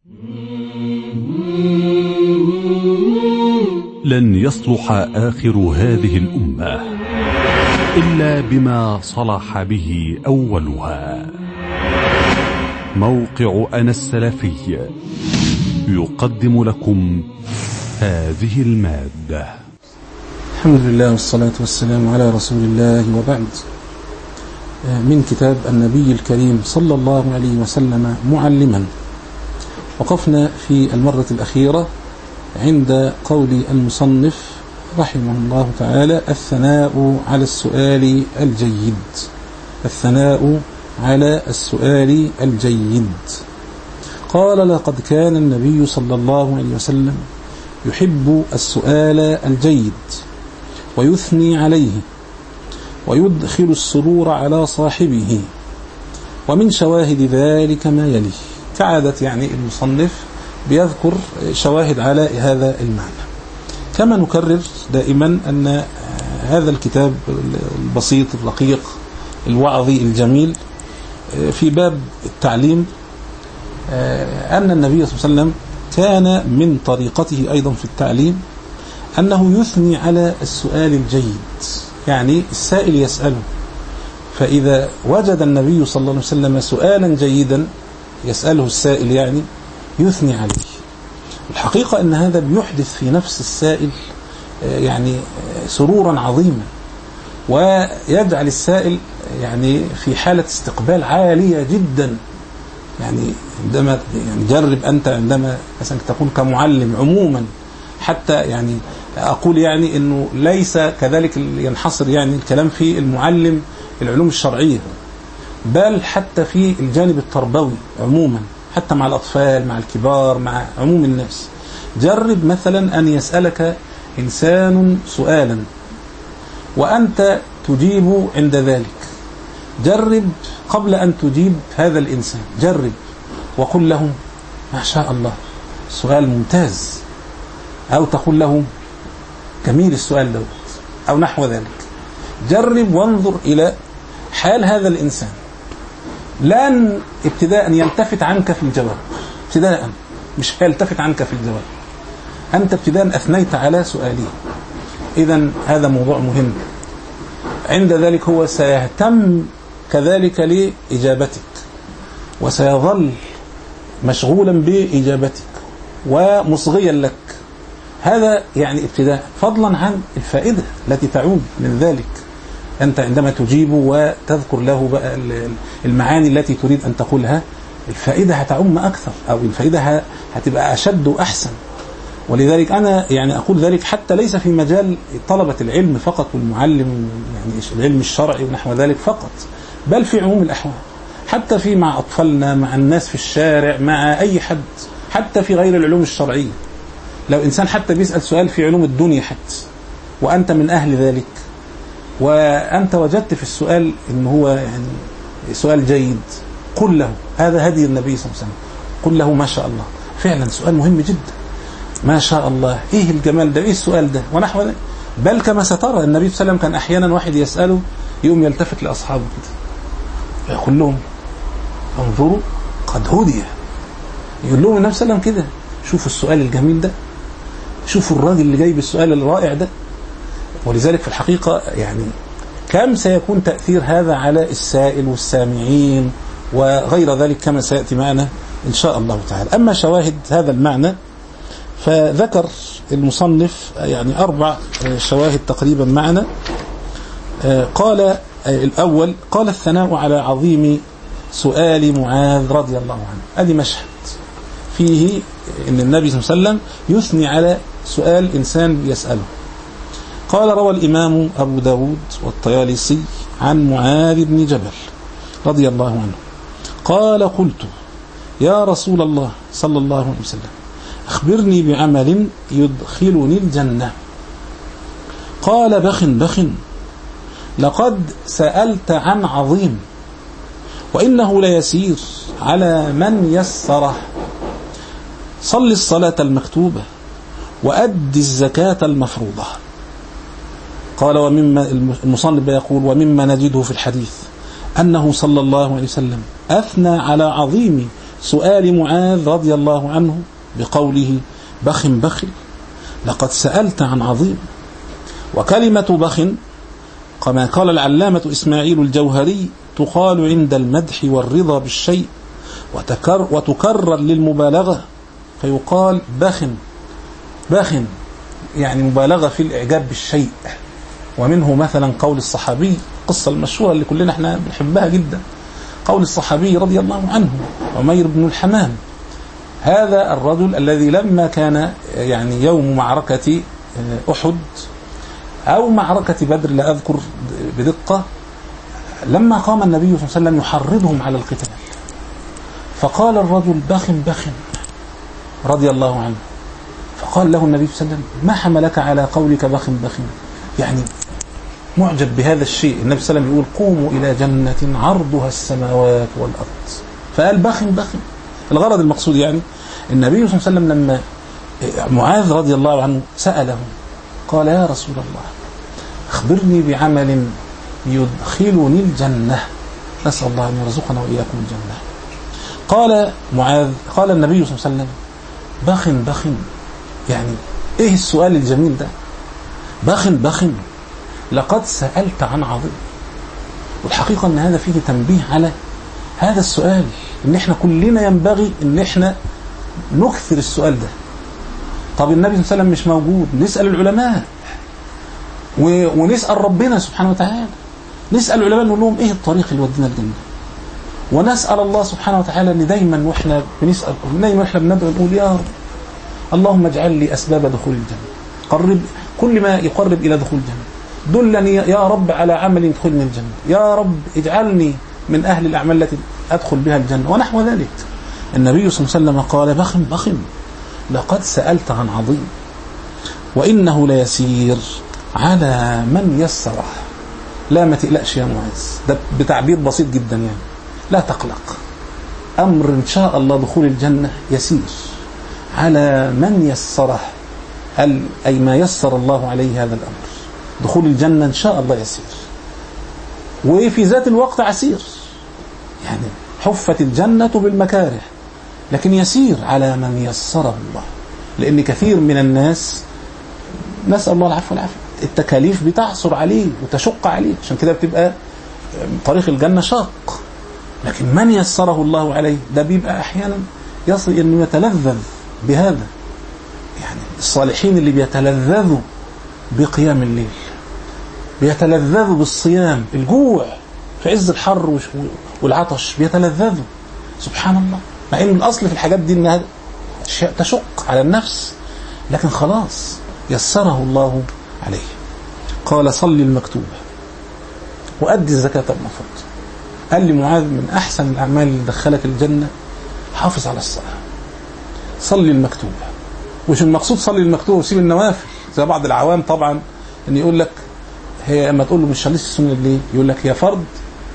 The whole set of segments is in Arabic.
لن يصلح آخر هذه الأمة إلا بما صلح به أولها. موقع أنا السلفي يقدم لكم هذه المادة. الحمد لله والصلاة والسلام على رسول الله، وبعد. من كتاب النبي الكريم صلى الله عليه وسلم معلما. وقفنا في المرة الأخيرة عند قول المصنف رحمه الله تعالى: الثناء على السؤال الجيد. الثناء على السؤال الجيد. قال: لقد كان النبي صلى الله عليه وسلم يحب السؤال الجيد ويثني عليه ويدخل السرور على صاحبه، ومن شواهد ذلك ما يلي. كعادة المصنف بيذكر شواهد على هذا المعنى. كما نكرر دائما أن هذا الكتاب البسيط الرقيق الوعظي الجميل في باب التعليم، أن النبي صلى الله عليه وسلم كان من طريقته أيضا في التعليم أنه يثني على السؤال الجيد. يعني السائل يسأله، فإذا وجد النبي صلى الله عليه وسلم سؤالا جيدا يسأله السائل يثني عليه. الحقيقة أن هذا بيحدث في نفس السائل سرورا عظيما، ويجعل السائل في حالة استقبال عالية جدا. عندما جرب أنت عندما مثلا تكون كمعلم عموما، حتى أقول أنه ليس كذلك ينحصر الكلام في المعلم العلوم الشرعية، بل حتى في الجانب التربوي عموما، حتى مع الأطفال مع الكبار مع عموم الناس. جرب مثلا أن يسألك إنسان سؤالا وأنت تجيب عند ذلك. جرب قبل أن تجيب هذا الإنسان، جرب وقل له: ما شاء الله، سؤال ممتاز، أو تقول له: جميل السؤال دوت، أو نحو ذلك. جرب وانظر إلى حال هذا الإنسان، لن ابتداء يلتفت عنك في الجواب، ابتداء مش يلتفت عنك في الجواب، أنت ابتداء أثنيت على سؤاله. إذن هذا موضوع مهم. عند ذلك هو سيهتم كذلك لإجابتك، وسيظل مشغولا بإجابتك ومصغيا لك. هذا ابتداء، فضلا عن الفائدة التي تعود من ذلك. أنت عندما تجيب وتذكر له بقى المعاني التي تريد أن تقولها، الفائدة هتعم أكثر، أو الفائدة هتبقى أشد وأحسن. ولذلك أنا أقول ذلك حتى ليس في مجال طلبة العلم فقط والمعلم العلم الشرعي ونحو ذلك فقط، بل في عموم الأحوال، حتى في مع أطفالنا، مع الناس في الشارع، مع أي حد، حتى في غير العلوم الشرعية. لو إنسان حتى بيسأل سؤال في علوم الدنيا حتى، وأنت من أهل ذلك، وأنت وجدت في السؤال إن هو سؤال جيد، قل له: هذا هدي النبي صلى الله عليه وسلم، قل له: ما شاء الله، فعلا سؤال مهم جدا، ما شاء الله، إيه الجمال ده، إيه السؤال ده، ونحو ذلك. بل كما سترى النبي صلى الله عليه وسلم كان أحيانا واحد يسأله يقوم يلتفت لأصحابه كده يقول لهم: انظروا قد هدي. يقول لهم النبي صلى الله عليه وسلم كده: شوفوا السؤال الجميل ده، شوفوا الراجل اللي جايب السؤال الرائع ده. ولذلك في الحقيقة كم سيكون تأثير هذا على السائل والسامعين وغير ذلك، كما سيأتي معنا إن شاء الله تعالى. أما شواهد هذا المعنى فذكر المصنف 4 شواهد تقريبا معنا. قال الأول: قال: الثناء على عظيم سؤال معاذ رضي الله عنه. هذه مشهد فيه إن النبي صلى الله عليه وسلم يثني على سؤال إنسان يسأله. قال: روى الإمام أبو داود والطيالسي عن معاذ بن جبل رضي الله عنه قال: قلت: يا رسول الله صلى الله عليه وسلم، أخبرني بعمل يدخلني الجنة. قال: بخ بخ، لقد سألت عن عظيم، وإنه ليسير على من يسره. صل الصلاة المكتوبة وأد الزكاة المفروضة. قال: ومما المصنف يقول: ومما نجده في الحديث أنه صلى الله عليه وسلم أثنى على عظيم سؤال معاذ رضي الله عنه بقوله بخ بخ لقد سألت عن عظيم. وكلمة بخ كما قال العلامة إسماعيل الجوهري تقال عند المدح والرضا بالشيء وتكرر للمبالغة فيقال بخ بخ، يعني مبالغة في الإعجاب بالشيء. ومنه مثلا قول الصحابي، القصة المشهورة اللي كلنا احنا بنحبها جدا، قول الصحابي رضي الله عنه عمير بن الحمام، هذا الرجل الذي لما كان يعني يوم معركة أحد أو معركة بدر لا أذكر بدقة، لما قام النبي صلى الله عليه وسلم يحرضهم على القتال فقال الرجل بخ بخ رضي الله عنه، فقال له النبي صلى الله عليه وسلم ما حملك على قولك بخ بخ، يعني معجب بهذا الشيء. النبي صلى الله عليه وسلم يقول قوموا إلى جنة عرضها السماوات والأرض، فقال بخ بخ. الغرض المقصود يعني النبي صلى الله عليه وسلم لما معاذ رضي الله عنه سأله قال يا رسول الله أخبرني بعمل يدخلني الجنة، نسأل الله أن يرزقنا وإياكم الجنة. قال معاذ، قال النبي صلى الله عليه وسلم بخ بخ، يعني إيه السؤال الجميل ده؟ بخ بخ لقد سألت عن عظيم. والحقيقة أن هذا فيه تنبيه على هذا السؤال، إن إحنا كلنا ينبغي إن إحنا نكثر السؤال ده. طب النبي صلى الله عليه وسلم مش موجود، نسأل العلماء ونسأل ربنا سبحانه وتعالى، نسأل العلماء نقول لهم إيه الطريق اللي ودينا الجنة، ونسأل الله سبحانه وتعالى أن دايما وإحنا بنسأل، دايما وإحنا بندعو نقول يا رب اللهم اجعل لي أسباب دخول الجنة، قرب كل ما يقرب إلى دخول الجنة، دلني يا رب على عمل يدخلني الجنة، يا رب اجعلني من أهل الأعمال التي أدخل بها الجنة ونحو ذلك. النبي صلى الله عليه وسلم قال بخ بخ لقد سألت عن عظيم وإنه ليسير على من يسره. لا ما تقلقش يا معاذ، ده بتعبير بسيط جدا يعني، لا تقلق، أمر إن شاء الله دخول الجنة يسير على من يسره، أي ما يسر الله عليه هذا الأمر، دخول الجنة إن شاء الله يسير، وفي ذات الوقت عسير، يعني حفت الجنة بالمكاره، لكن يسير على من يسره الله. لأن كثير من الناس نسأل الله العفو والعافية التكاليف بتعصر عليه وتشق عليه، عشان كده بتبقى طريق الجنة شاق. لكن من يسره الله عليه ده بيبقى أحيانا يصل أنه يتلذذ بهذا. يعني الصالحين اللي بيتلذذوا بقيام الليل، بيتلذذوا بالصيام، الجوع في عز الحر والعطش بيتلذذوا، سبحان الله، مع ان الاصل في الحاجات دي انها تشق على النفس، لكن خلاص يسره الله عليه. قال صل المكتوبة وأدي الزكاة المفروض. قال لي معاذ من أحسن الأعمال اللي دخلك الجنة حافظ على الصلاة، صلي المكتوبة. وش المقصود صلي المكتوبة وسيب النوافل؟ زي بعض العوام طبعا ان يقول لك هي اما تقول له مش صليت السنة ليه، يقول لك هي فرض،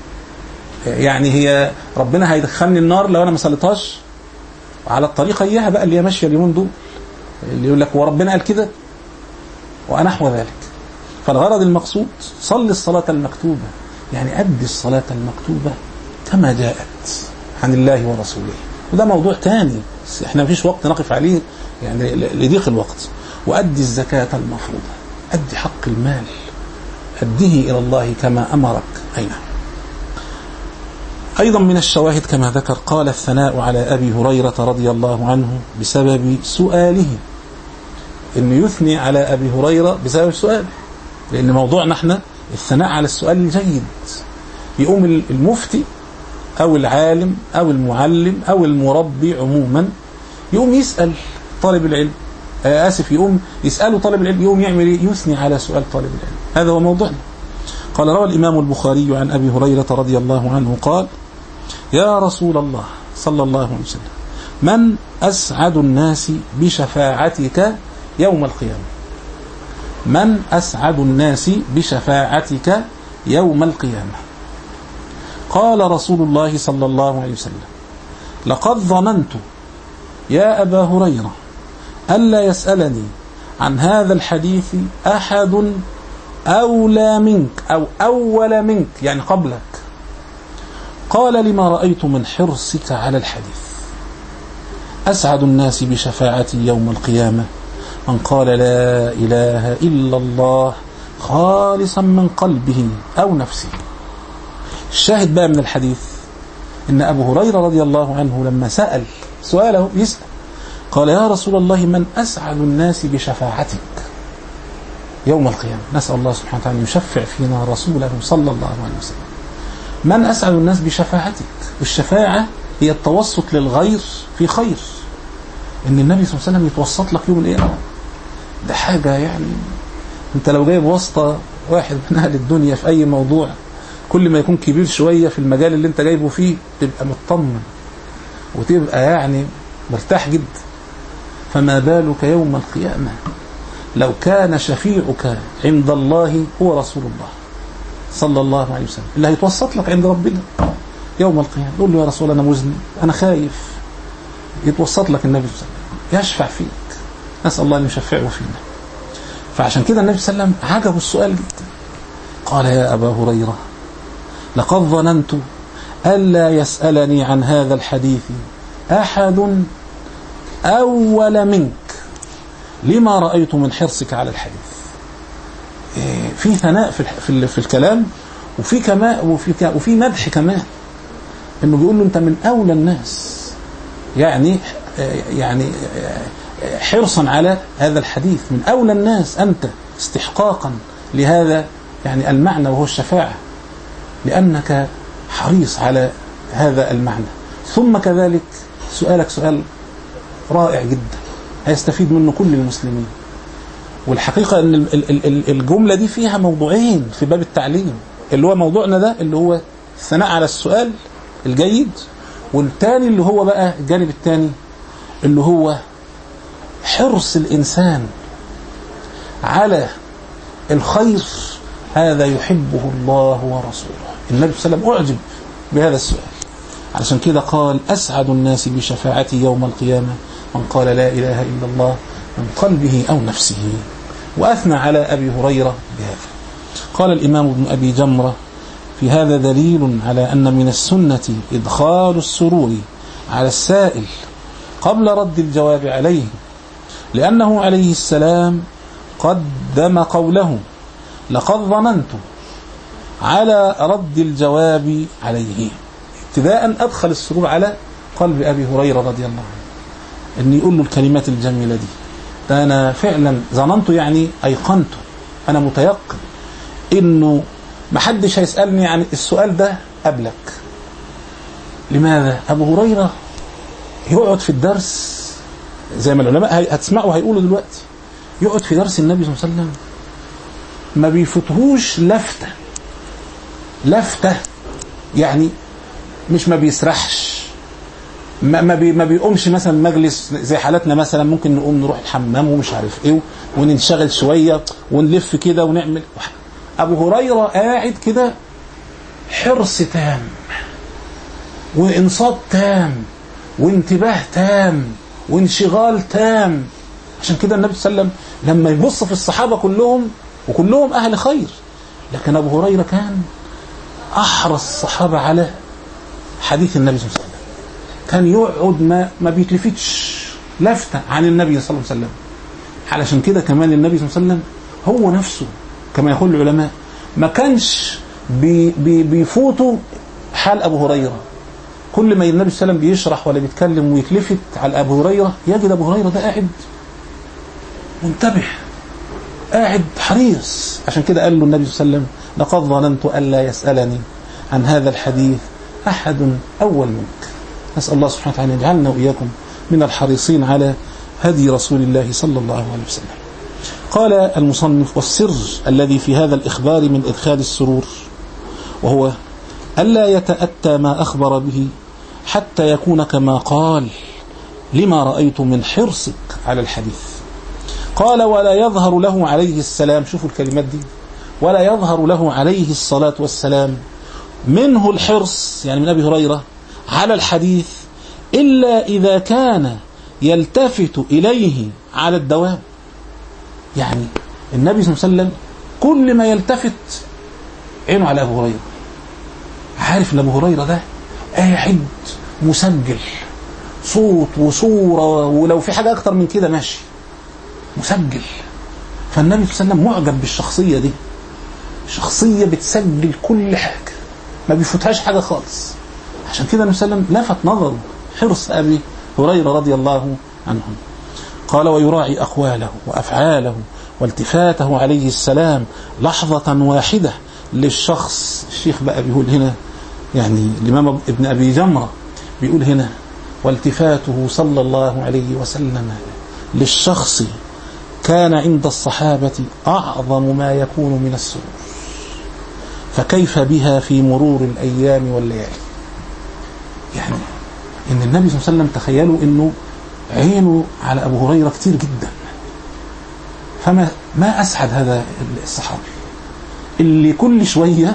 يعني هي ربنا هيدخلني النار لو انا ما صليتهاش. وعلى الطريقه اياها بقى اللي هي ماشيه اليومين دول، اللي يقول لك وربنا قال كده ونحو ذلك. فالغرض المقصود صلي الصلاه المكتوبه، يعني ادي الصلاه المكتوبه كما جاءت عن الله ورسوله. وده موضوع تاني احنا مفيش وقت نقف عليه يعني لضيق الوقت. وادي الزكاه المفروضه، ادي حق المال، اديه الى الله كما امرك. اين أيضا من الشواهد كما ذكر قال الثناء على أبي هريرة رضي الله عنه بسبب سؤاله، إنه يثني على أبي هريرة بسبب سؤاله، لأن موضوعنا احنا الثناء على السؤال الجيد. يقوم المفتي أو العالم أو المعلم أو المربي عموما يقوم يسأل طالب العلم، يقوم يسأله طالب العلم، يقوم يعمل يثني على سؤال طالب العلم. هذا هو موضوعنا. قال روى الإمام البخاري عن أبي هريرة رضي الله عنه قال يا رسول الله صلى الله عليه وسلم من أسعد الناس بشفاعتك يوم القيامة؟ من أسعد الناس بشفاعتك يوم القيامة؟ قال رسول الله صلى الله عليه وسلم لقد ظننت يا أبا هريرة ألا يسألني عن هذا الحديث أحد أولى منك أو أول منك، يعني قبلك. قال لما رأيت من حرصك على الحديث. أسعد الناس بشفاعتي يوم القيامة من قال لا إله إلا الله خالصا من قلبه أو نفسه. الشاهد بقى من الحديث إن أبو هريرة رضي الله عنه لما سأل سؤاله يسأل قال يا رسول الله من أسعد الناس بشفاعتك يوم القيامة؟ نسأل الله سبحانه وتعالى يشفع فينا رسوله صلى الله عليه وسلم. من أسعد الناس بشفاعتك؟ والشفاعة هي التوسط للغير في خير، إن النبي صلى الله عليه وسلم يتوسط لك يوم القيامة. ده حاجة يعني أنت لو جايب واسطة واحد من أهل الدنيا في أي موضوع كل ما يكون كبير شوية في المجال اللي أنت جايبه فيه تبقى مطمن وتبقى يعني مرتاح جدا، فما بالك يوم القيامة لو كان شفيعك عند الله هو رسول الله صلى الله عليه وسلم اللي هيتوسط لك عند ربنا يوم القيامة. يقول له يا رسول أنا مذنب أنا خايف، يتوسط لك النبي صلى الله عليه وسلم يشفع فيك، نسأل الله أن يشفعه فينا. فعشان كده النبي صلى الله عليه وسلم عجبه السؤال جدا، قال يا أبا هريرة لقد ظننت ألا يسألني عن هذا الحديث أحد أول منك لما رأيت من حرصك على الحديث. في ثناء في الكلام وفي مدح كمان، إنه بيقول له أنت من أولى الناس، يعني حرصا على هذا الحديث، من أولى الناس أنت استحقاقا لهذا يعني المعنى وهو الشفاعة، لأنك حريص على هذا المعنى. ثم كذلك سؤالك سؤال رائع جدا هيستفيد منه كل المسلمين. والحقيقة أن الجملة دي فيها موضوعين في باب التعليم، اللي هو موضوعنا ده اللي هو الثناء على السؤال الجيد، والتاني اللي هو بقى الجانب التاني اللي هو حرص الإنسان على الخير، هذا يحبه الله ورسوله. النبي صلى الله عليه وسلم أعجب بهذا السؤال، علشان كده قال أسعد الناس بشفاعتي يوم القيامة من قال لا إله إلا الله من قلبه أو نفسه، وأثنى على أبي هريرة بهذا. قال الإمام ابن أبي جمرة في هذا دليل على أن من السنة إدخال السرور على السائل قبل رد الجواب عليه، لأنه عليه السلام قدم قوله لقد ظننت على رد الجواب عليه. ابتداء أدخل السرور على قلب أبي هريرة رضي الله عنه، أن يقول له الكلمات الجميلة دي، ده أنا فعلا ظننت يعني أيقنت، أنا متيقن إنه محدش هيسألني عن السؤال ده قبلك. لماذا؟ أبو هريرة يقعد في الدرس زي ما العلماء هتسمعوا هيقولوا دلوقتي، يقعد في درس النبي صلى الله عليه وسلم ما بيفوتهوش لفتة، يعني مش ما بيسرحش، ما بيقومش مثلا مجلس زي حالتنا مثلا ممكن نقوم نروح الحمام ومش عارف ايه وننشغل شوية ونلف كده ونعمل. أبو هريرة قاعد كده حرص تام وإنصات تام وانتباه تام وانشغال تام. عشان كده النبي صلى الله عليه وسلم لما يبص في الصحابة كلهم وكلهم أهل خير، لكن أبو هريرة كان أحرص الصحابة على حديث النبي صلى الله عليه وسلم، كان يقعد ما بيتلفتش لفتة عن النبي صلى الله عليه وسلم. علشان كده كمان النبي صلى الله عليه وسلم هو نفسه كما يقول العلماء ما كانش بيفوتوا حال أبو هريرة. كل ما النبي صلى الله عليه وسلم بيشرح ولا بيتكلم ويتلفت على أبو هريرة يجد أبو هريرة ده قاعد منتبه قاعد حريص. عشان كده قال له النبي صلى الله عليه وسلم لقد ظننت ألا يسألني عن هذا الحديث أحد أول منك. نسأل الله سبحانه وتعالى يجعلنا وإياكم من الحريصين على هدي رسول الله صلى الله عليه وسلم. قال المصنف والسر الذي في هذا الإخبار من إدخال السرور وهو ألا يتأتى ما أخبر به حتى يكون كما قال لما رأيت من حرصك على الحديث. قال ولا يظهر له عليه السلام، شوفوا الكلمات دي، ولا يظهر له عليه الصلاة والسلام منه الحرص يعني من أبي هريرة على الحديث إلا إذا كان يلتفت إليه على الدوام. يعني النبي صلى الله عليه وسلم كل ما يلتفت عينه على أبو هريرة، عارف أن أبو هريرة ده قاعد مسجل صوت وصورة، ولو في حاجة أكتر من كده ماشي مسجل. فالنبي صلى الله عليه وسلم معجب بالشخصية دي، شخصية بتسجل كل حاجة ما بيفوتهاش حاجة خالص. عشان كده النبي صلى الله عليه وسلم لفت نظر حرص أبي هريرة رضي الله عنه. قال ويراعي أقواله وأفعاله والتفاته عليه السلام لحظة واحدة للشخص. الشيخ بقى بيقول هنا، يعني الإمام ابن أبي جمرة بيقول هنا والتفاته صلى الله عليه وسلم للشخص كان عند الصحابة أعظم ما يكون من السرور، فكيف بها في مرور الأيام والليالي. يعني إن النبي صلى الله عليه وسلم تخيلوا إنه عينه على أبو هريرة كتير جدا، فما أسعد هذا الصحابي اللي كل شوية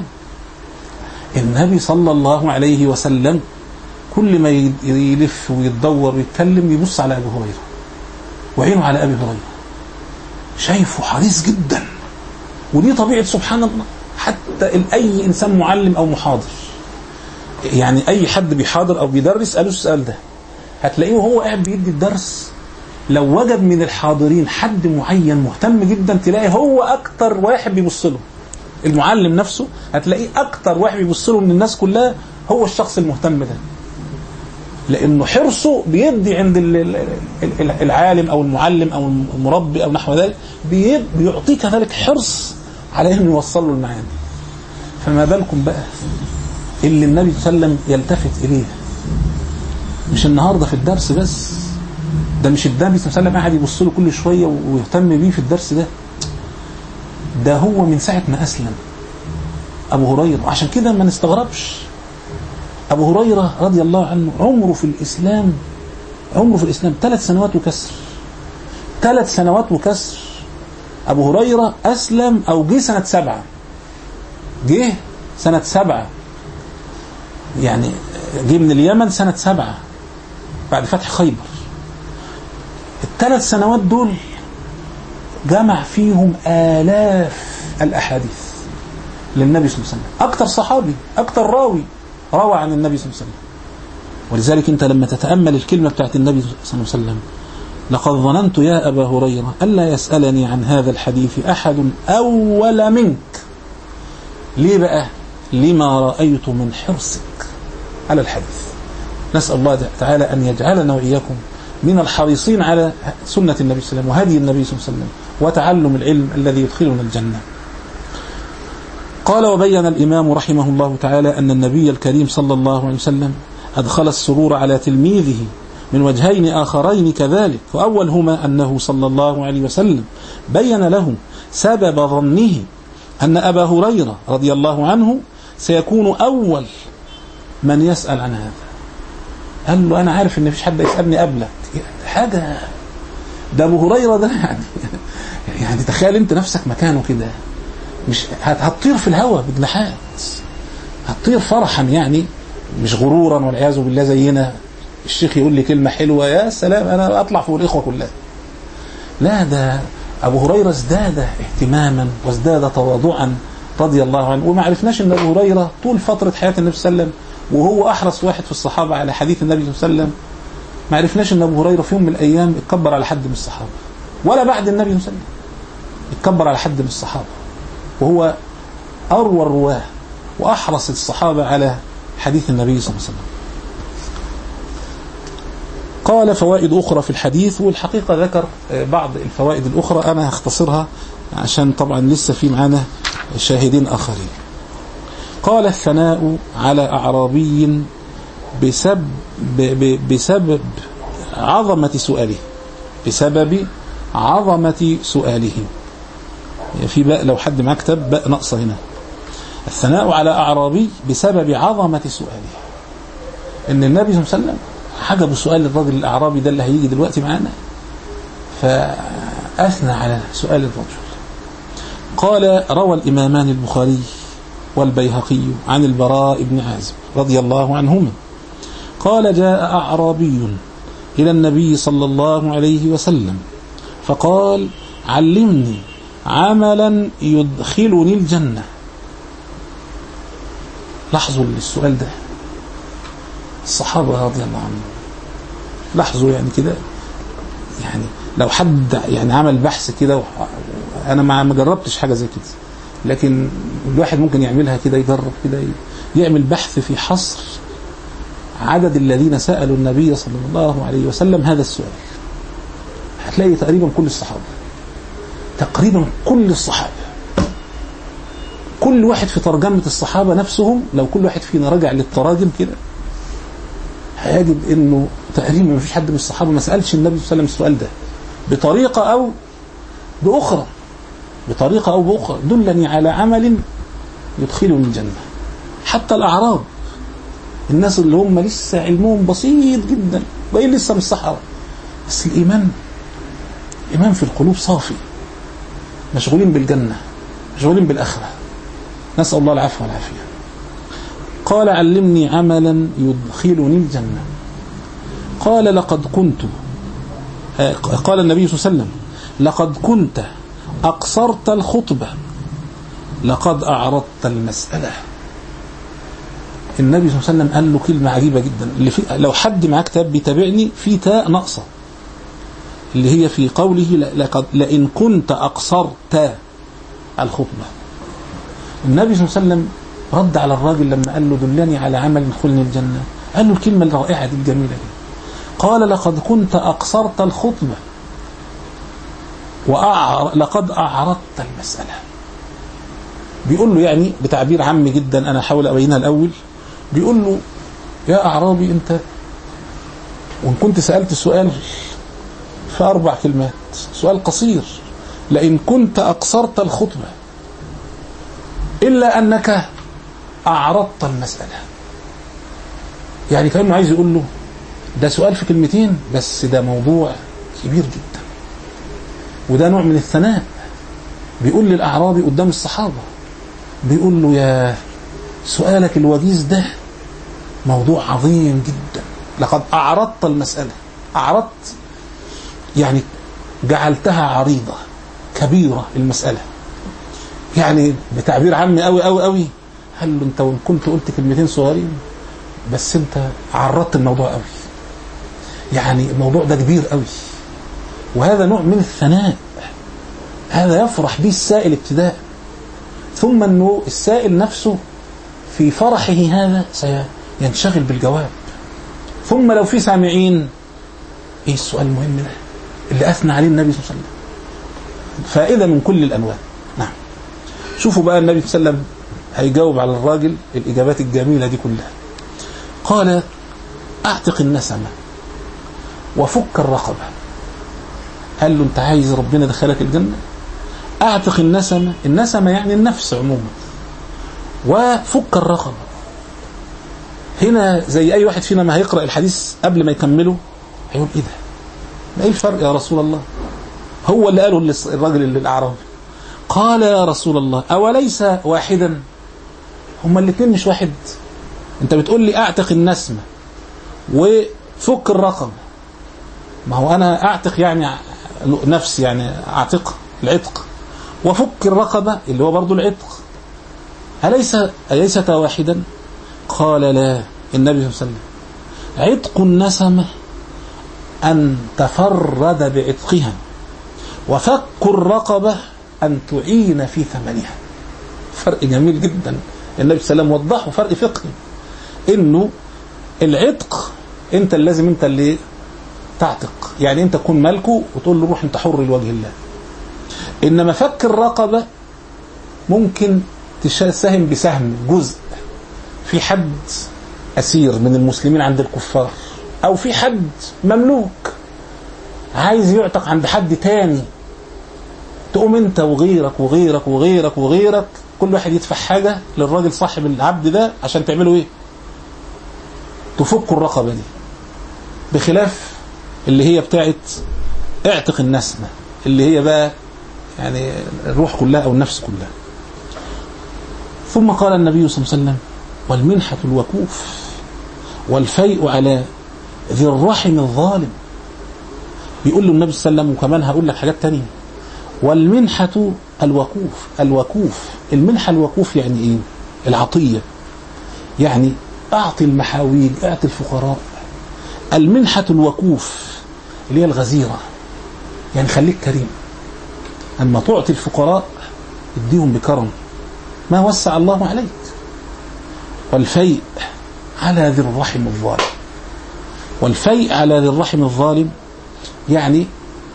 النبي صلى الله عليه وسلم كل ما يلف ويتدور ويتكلم يبص على أبو هريرة وعينه على أبي هريرة، شايفه حريص جدا. ودي طبيعة سبحان الله حتى أي إنسان معلم أو محاضر، يعني أي حد بيحاضر أو بيدرس قالوا السؤال ده هتلاقيه وهو قاعد بيدي الدرس، لو وجد من الحاضرين حد معين مهتم جدا تلاقي هو أكتر واحد بيبص له. المعلم نفسه هتلاقيه أكتر واحد بيبص له من الناس كلها هو الشخص المهتم ده، لأنه حرصه بيدي عند العالم أو المعلم أو المربي أو نحو ذلك، بيعطيك كذلك حرص على أنه يوصل له المعاني. فما بالكم بقى اللي النبي صلى الله عليه وسلم يلتفت إليه مش النهاردة في الدرس بس، ده مش النبي صلى الله عليه وسلم قاعد يبص له كل شوية ويهتم بيه في الدرس ده هو من ساعة ما أسلم أبو هريرة. عشان كده ما نستغربش أبو هريرة رضي الله عنه عمره في الإسلام 3 سنوات وكسر. 3 سنوات وكسر. أبو هريرة أسلم أو جه سنة 7، جه سنة 7، يعني جه من اليمن سنة 7 بعد فتح خيبر. ال3 سنوات دول جمع فيهم آلاف الأحاديث للنبي صلى الله عليه وسلم، أكتر صحابي أكتر راوي روى عن النبي صلى الله عليه وسلم. ولذلك أنت لما تتأمل الكلمة بتاعت النبي صلى الله عليه وسلم لقد ظننت يا أبا هريرة ألا يسألني عن هذا الحديث أحد أول منك. ليه بقى؟ لما رأيت من حرصك على الحديث. نسأل الله تعالى أن يجعلنا وإياكم من الحريصين على سنة النبي صلى الله عليه وسلم وهدي النبي صلى الله عليه وسلم وتعلم العلم الذي يدخلنا الجنة. قال وبين الإمام رحمه الله تعالى أن النبي الكريم صلى الله عليه وسلم أدخل السرور على تلميذه من وجهين آخرين كذلك، وأولهما أنه صلى الله عليه وسلم بين له سبب ظنه أن أبا هريرة رضي الله عنه سيكون أول من يسأل عن هذا. قال له أنا عارف أن مفيش حد يسألني قبلك حاجة، ده أبو هريرة ده يعني تخيل أنت نفسك مكانه كده، مش هتطير في الهواء بجناحات، هتطير فرحا يعني مش غرورا والعياذ بالله زينا الشيخ يقول لي كلمة حلوة يا سلام أنا أطلع فوق الإخوة كلها. لا، ده أبو هريرة ازداد اهتماما وازداد تواضعا رضي الله عنه. وما عرفناش أن أبو هريرة طول فترة حياة النبي صلى الله عليه وسلم وهو أحرص واحد في الصحابة على حديث النبي صلى الله عليه وسلم، ما عرفناش أن أبو هريرة في يوم من الأيام اتكبر على حد من الصحابة، ولا بعد النبي صلى الله عليه وسلم اتكبر على حد من الصحابة، وهو أروى الرواه وأحرص الصحابة على حديث النبي صلى الله عليه وسلم. قال فوائد أخرى في الحديث، والحقيقة ذكر بعض الفوائد الأخرى أنا هختصرها عشان طبعا لسه في معانا شاهدين آخرين. قال الثناء على أعرابي بسبب عظمة سؤاله، بسبب عظمة سؤاله. في باء لو حد معاه كتاب باء نقصة هنا. الثناء على أعرابي بسبب عظمة سؤاله، إن النبي صلى الله عليه وسلم حجب سؤال الرجل الأعرابي ده اللي هيجي دلوقتي معانا، فأثنى على سؤال الرجل. قال روى الإمامان البخاري والبيهقي عن البراء بن عازب رضي الله عنهما قال جاء أعرابي إلى النبي صلى الله عليه وسلم فقال علمني عملا يدخلني الجنة. لاحظوا السؤال ده الصحابة رضي الله عنهم لاحظوا يعني كده، يعني لو حد يعني عمل بحث كده، انا ما جربتش حاجه زي كده، لكن الواحد ممكن يعملها كده، يجرب كده يعمل بحث في حصر عدد الذين سألوا النبي صلى الله عليه وسلم هذا السؤال، هتلاقي تقريبا كل الصحابة، تقريبا كل الصحابة، كل واحد في ترجمة الصحابة نفسهم، لو كل واحد فينا رجع للتراجم كده هيجد انه تقريبا ما فيش حد من الصحابة ما سألش النبي صلى الله عليه وسلم السؤال ده بطريقة او بأخرى، بطريقة او بأخرى، دلني على عمل يدخلني الجنة. حتى الأعراب، الناس اللي هم لسه علمهم بسيط جدا وإيه لسه من الصحابة، بس الإيمان في القلوب صافي، مشغولين بالجنة، مشغولين بالآخرة، نسأل الله العفو والعافية. قال علمني عملا يدخلني الجنة. قال لقد كنت، قال النبي صلى الله عليه وسلم لقد كنت أقصرت الخطبة لقد أعرضت المسألة. النبي صلى الله عليه وسلم قال له كلمة عجيبة جدا، اللي لو حد معاه كتاب بيتابعني في تاء ناقصة، اللي هي في قوله لئن كنت أقصرت الخطبة. النبي صلى الله عليه وسلم رد على الراجل لما قال له دلني على عمل يدخلني الجنة، قال له الكلمة الرائعة دي الجميلة دي، قال لقد كنت أقصرت الخطبة لقد أعرضت المسألة. بيقول له يعني بتعبير عام جدا، أنا أحاول أبينها الأول، بيقول له يا أعرابي أنت وإن كنت سألت سؤال في 4 كلمات، سؤال قصير، لئن كنت أقصرت الخطبة إلا أنك أعرضت المسألة. يعني كأنه عايز يقول له ده سؤال في كلمتين بس ده موضوع كبير جدا، وده نوع من الثناء. بيقول للأعرابي قدام الصحابة، بيقول له يا سؤالك الوجيز ده موضوع عظيم جدا، لقد أعرضت المسألة. أعرضت يعني جعلتها عريضة كبيرة المسألة، يعني بتعبير عامي قوي قوي قوي. قال له انت وان كنت قلت كلمتين صغيرين بس انت عرضت الموضوع قوي، يعني الموضوع ده كبير قوي. وهذا نوع من الثناء، هذا يفرح به السائل ابتداء، ثم انه السائل نفسه في فرحه هذا سينشغل بالجواب. ثم لو في سامعين، ايه السؤال المهم ده اللي اثنى عليه النبي صلى الله عليه وسلم، فائدة من كل الانواع. نعم، شوفوا بقى النبي صلى الله عليه وسلم هيجاوب على الراجل الاجابات الجميلة دي كلها. قال اعتق النسمة وفك الرقبة. قال له انت عايز ربنا دخلك الجنة، اعتق النسمة، النسمة يعني النفس عموما، وفك الرقبة. هنا زي اي واحد فينا ما هيقرأ الحديث قبل ما يكمله هيقول ايه ده، ما ايه الفرق يا رسول الله؟ هو اللي قاله الراجل اللي الاعرابي، قال يا رسول الله اوليس واحدا؟ هما الاثنين مش واحد؟ انت بتقول لي اعتق النسمة وفك الرقبة، ما هو انا اعتق يعني نفس، يعني اعتق العتق، وفك الرقبة اللي هو برضو العتق، أليست واحدا؟ قال لا. النبي صلى الله عليه وسلم عتق النسمة أن تفرد بعتقها، وفك الرقبة أن تعين في ثمنها. فرق جميل جدا النبي صلى الله عليه وسلم وضحه، فرق فقهي، إنه العتق أنت اللي تعتق، يعني أنت تكون ملكه وتقول له روح أنت حر لوجه الله. إنما فك الرقبة ممكن تساهم بسهم جزء، في حد أسير من المسلمين عند الكفار، أو في حد مملوك عايز يعتق عند حد تاني، تقوم أنت وغيرك وغيرك وغيرك وغيرك كل واحد يدفع حاجة للراجل صاحب العبد ده عشان تعملوا إيه؟ تفكوا الرقبة دي، بخلاف اللي هي بتاعت اعتق النسمة اللي هي بقى يعني الروح كلها أو النفس كلها. ثم قال النبي صلى الله عليه وسلم والمنحة الوكوف والفيء على ذي الرحم الظالم. بيقول له النبي صلى الله عليه وسلم، وكمان هقول لك حاجات تانية، والمنحة الوكوف. المنحة الوكوف يعني ايه؟ العطية، يعني اعطي المحاويج، اعطي الفقراء، المنحة الوكوف اللي هي الغزيرة، يعني خليك كريم، أما تعطي الفقراء اديهم بكرم ما وسع الله عليك. والفيء على ذي الرحم الظالم، والفيء على ذي الرحم الظالم يعني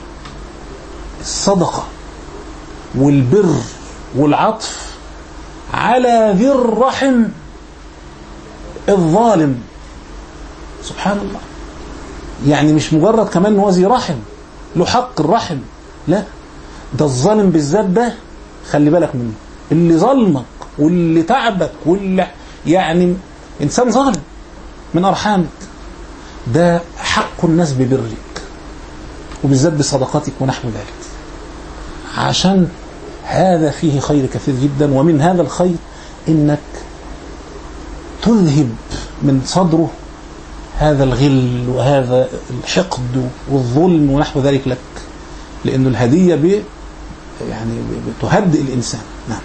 الصدقة والبر والعطف على ذي الرحم الظالم. سبحان الله، يعني مش مجرد كمان هو ذي رحم له حق الرحم، لا، ده الظالم بالذات ده خلي بالك منه، اللي ظلمك واللي تعبك واللي يعني إنسان ظالم من أرحامك، ده حق الناس ببرك وبالذات بصدقاتك ونحو ذلك، عشان هذا فيه خير كثير جدا. ومن هذا الخير إنك تذهب من صدره هذا الغل وهذا الحقد والظلم ونحو ذلك لك، لأن الهدية يعني بتهدئ الإنسان. نعم.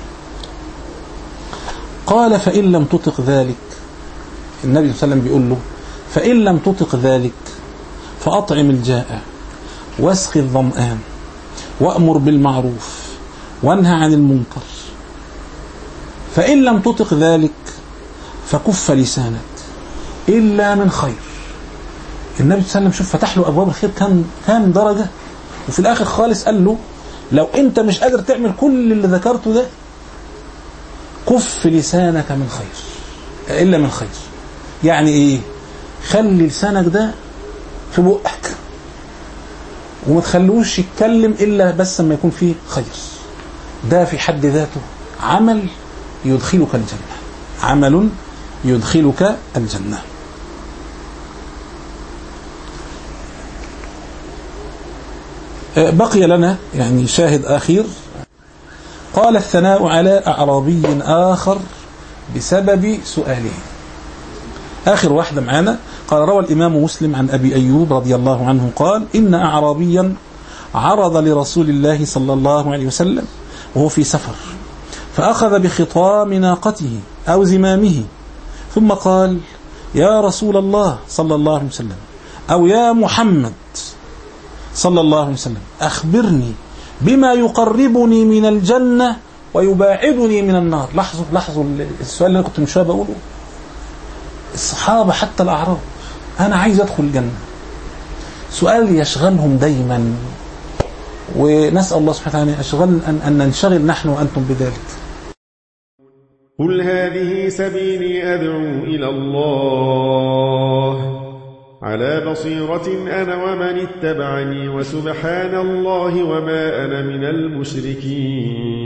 قال فإن لم تطق ذلك، النبي صلى الله عليه وسلم بيقول له فإن لم تطق ذلك فأطعم الجائع واسقي الظمآن وأمر بالمعروف وانهى عن المنكر، فإن لم تطق ذلك فكف لسانك إلا من خير. النبي صلى الله عليه وسلم شوف فتح له أبواب الخير كام درجة، وفي الآخر خالص قال له لو أنت مش قادر تعمل كل اللي ذكرته ده كف لسانك من خير إلا من خير. يعني إيه؟ خلي لسانك ده في بقك وما تخلوش يتكلم إلا بس ما يكون فيه خير. ده في حد ذاته عمل يدخلك الجنة، عمل يدخلك الجنة. بقي لنا يعني شاهد آخر. قال الثناء على أعرابي آخر بسبب سؤاله. آخر واحدة معنا. قال روى الإمام مسلم عن أبي أيوب رضي الله عنه قال إن أعرابيا عرض لرسول الله صلى الله عليه وسلم وهو في سفر، فأخذ بخطام ناقته أو زمامه ثم قال يا رسول الله صلى الله عليه وسلم أو يا محمد صلى الله عليه وسلم أخبرني بما يقربني من الجنة ويباعدني من النار. لاحظوا السؤال اللي أنا كنت من شوية بقوله. الصحابة حتى الأعراب أنا عايز أدخل الجنة، سؤال يشغلهم دايما، ونسأل الله سبحانه وتعالى أن ننشغل نحن وأنتم بذلك. قل هذه سبيلي أدعو إلى الله على بصيرة أنا ومن اتبعني وسبحان الله وما أنا من المشركين.